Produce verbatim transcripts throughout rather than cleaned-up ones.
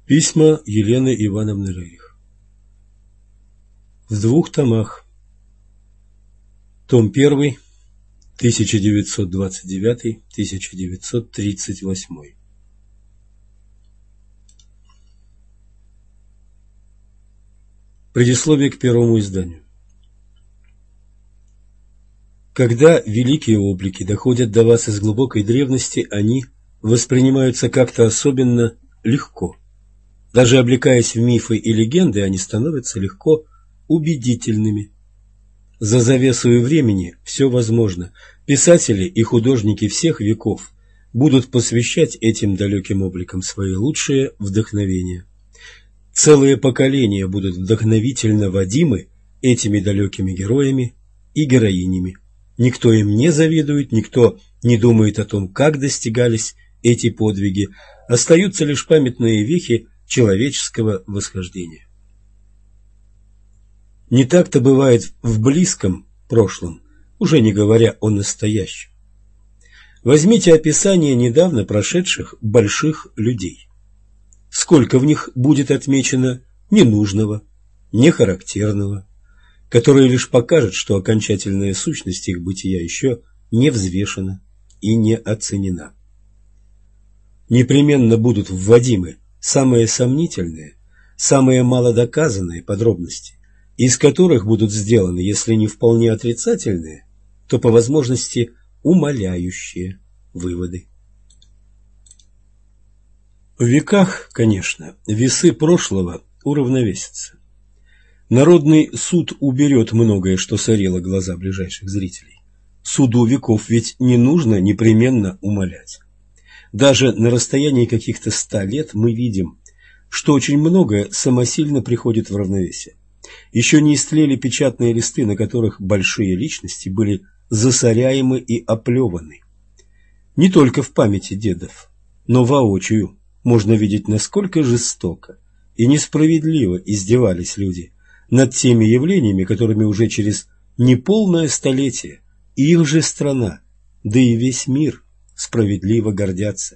Письма Елены Ивановны Рерих. В двух томах. Том первый, тысяча девятьсот двадцать девятый — тысяча девятьсот тридцать восьмой. Предисловие к первому изданию. Когда великие облики доходят до вас из глубокой древности, они воспринимаются как-то особенно легко. Даже облекаясь в мифы и легенды, они становятся легко убедительными. За завесою времени все возможно. Писатели и художники всех веков будут посвящать этим далеким обликам свои лучшие вдохновения. Целые поколения будут вдохновительно водимы этими далекими героями и героинями. Никто им не завидует, никто не думает о том, как достигались эти подвиги. Остаются лишь памятные вехи человеческого восхождения. Не так-то бывает в близком прошлом, уже не говоря о настоящем. Возьмите описание недавно прошедших больших людей. Сколько в них будет отмечено ненужного, нехарактерного, которое лишь покажет, что окончательная сущность их бытия еще не взвешена и не оценена. Непременно будут вводимы самые сомнительные, самые малодоказанные подробности, из которых будут сделаны, если не вполне отрицательные, то по возможности умаляющие выводы. В веках, конечно, весы прошлого уравновесятся. Народный суд уберет многое, что сорило глаза ближайших зрителей. Суду веков ведь не нужно непременно умалять. Даже на расстоянии каких-то ста лет мы видим, что очень многое самосильно приходит в равновесие. Еще не истлели печатные листы, на которых большие личности были засоряемы и оплеваны. Не только в памяти дедов, но воочию можно видеть, насколько жестоко и несправедливо издевались люди над теми явлениями, которыми уже через неполное столетие и их же страна, да и весь мир справедливо гордятся.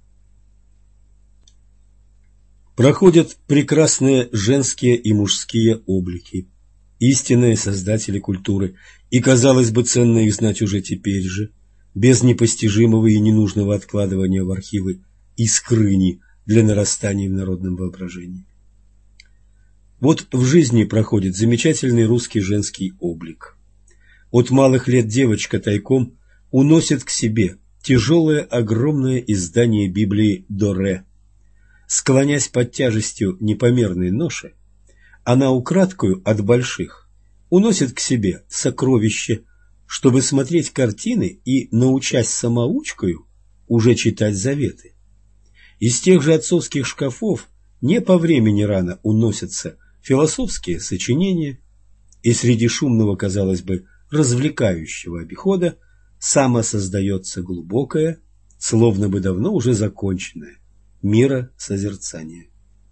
Проходят прекрасные женские и мужские облики, истинные создатели культуры, и, казалось бы, ценно их знать уже теперь же, без непостижимого и ненужного откладывания в архивы и скрыни для нарастания в народном воображении. Вот в жизни проходит замечательный русский женский облик. От малых лет девочка тайком уносит к себе тяжелое огромное издание Библии Доре. Склонясь под тяжестью непомерной ноши, она украдкою от больших уносит к себе сокровище, чтобы смотреть картины и, научась самоучкою, уже читать заветы. Из тех же отцовских шкафов не по времени рано уносятся философские сочинения, и среди шумного, казалось бы, развлекающего обихода самосоздается глубокое, словно бы давно уже законченное, миросозерцание.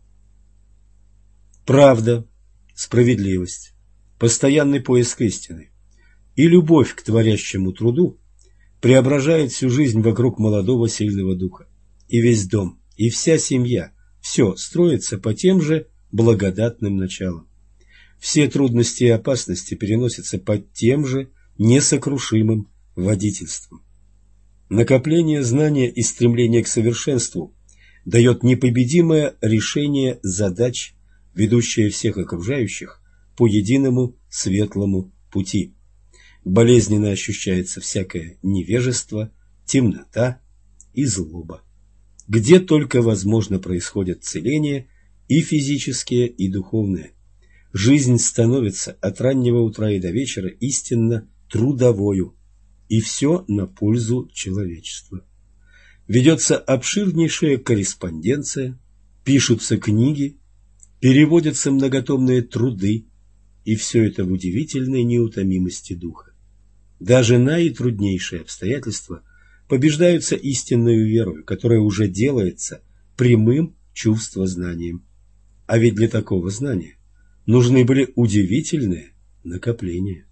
Правда, справедливость, постоянный поиск истины и любовь к творящему труду преображает всю жизнь вокруг молодого сильного духа. И весь дом, и вся семья, все строится по тем же благодатным началам. Все трудности и опасности переносятся под тем же несокрушимым водительством. Накопление знания и стремление к совершенству дает непобедимое решение задач, ведущее всех окружающих по единому светлому пути. Болезненно ощущается всякое невежество, темнота и злоба. Где только возможно происходят целения и физические, и духовные. Жизнь становится от раннего утра и до вечера истинно трудовою, и все на пользу человечества. Ведется обширнейшая корреспонденция, пишутся книги, переводятся многотомные труды, и все это в удивительной неутомимости духа. Даже наитруднейшие обстоятельства побеждаются истинною верою, которая уже делается прямым чувствознанием. А ведь для такого знания нужны были удивительные накопления.